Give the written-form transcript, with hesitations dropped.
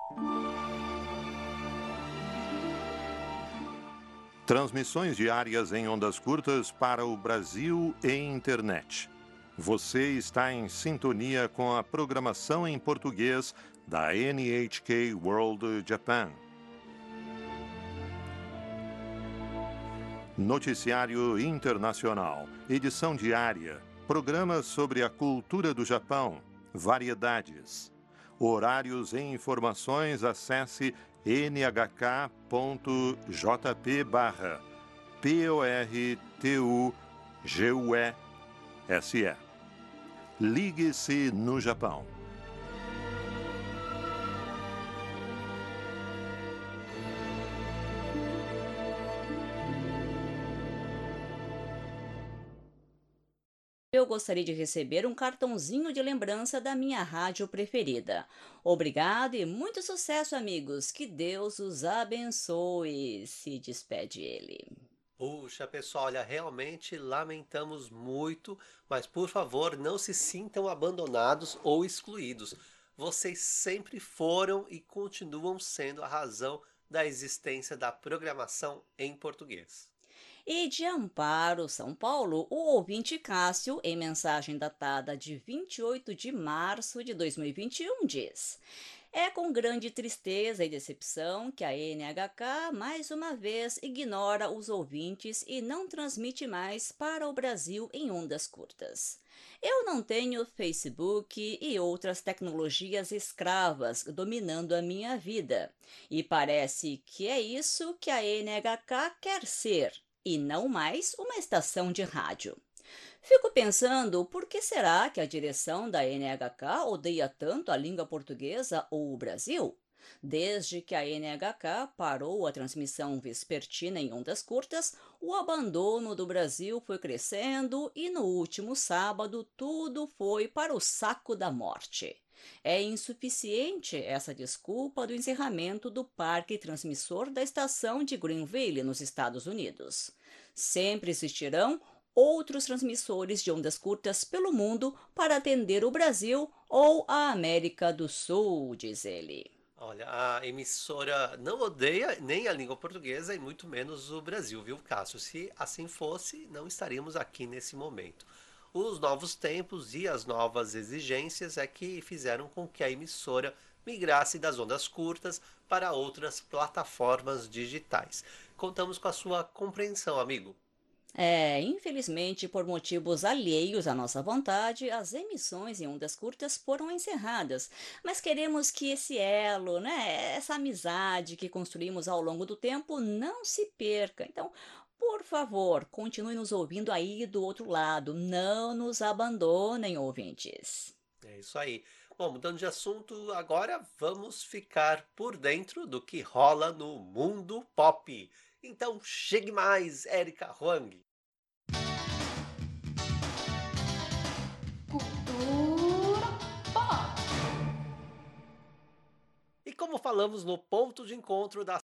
Transmissões diárias em ondas curtas para o Brasil e internet. Você está em sintonia com a programação em português da NHK World Japan. Noticiário Internacional, edição diária, programas sobre a cultura do Japão, variedades. Horários e informações, acesse nhk.jp/PORTUGUESE. Ligue-se no Japão. Eu gostaria de receber um cartãozinho de lembrança da minha rádio preferida. Obrigado e muito sucesso, amigos. Que Deus os abençoe. Se despede ele. Puxa, pessoal, olha, realmente lamentamos muito, mas por favor, não se sintam abandonados ou excluídos. Vocês sempre foram e continuam sendo a razão da existência da programação em português. E de Amparo, São Paulo, o ouvinte Cássio, em mensagem datada de 28 de março de 2021, diz: É com grande tristeza e decepção que a NHK mais uma vez ignora os ouvintes e não transmite mais para o Brasil em ondas curtas. Eu não tenho Facebook e outras tecnologias escravas dominando a minha vida, e parece que é isso que a NHK quer ser e não mais uma estação de rádio. Fico pensando por que será que a direção da NHK odeia tanto a língua portuguesa ou o Brasil? Desde que a NHK parou a transmissão vespertina em ondas curtas, o abandono do Brasil foi crescendo e no último sábado tudo foi para o saco da morte. É insuficiente essa desculpa do encerramento do parque transmissor da estação de Greenville, nos Estados Unidos. Sempre existirão outros transmissores de ondas curtas pelo mundo para atender o Brasil ou a América do Sul, diz ele. Olha, a emissora não odeia nem a língua portuguesa e muito menos o Brasil, viu, Cássio? Se assim fosse, não estaríamos aqui nesse momento. Os novos tempos e as novas exigências é que fizeram com que a emissora migrasse das ondas curtas para outras plataformas digitais. Contamos com a sua compreensão, amigo. Infelizmente, por motivos alheios à nossa vontade, as emissões em ondas curtas foram encerradas. Mas queremos que esse elo, né, essa amizade que construímos ao longo do tempo não se perca. Então, por favor, continue nos ouvindo aí do outro lado. Não nos abandonem, ouvintes. É isso aí. Bom, mudando de assunto, agora vamos ficar por dentro do que rola no mundo pop. Então, chegue mais, Erika Huang. Cultura pop. E como falamos no ponto de encontro da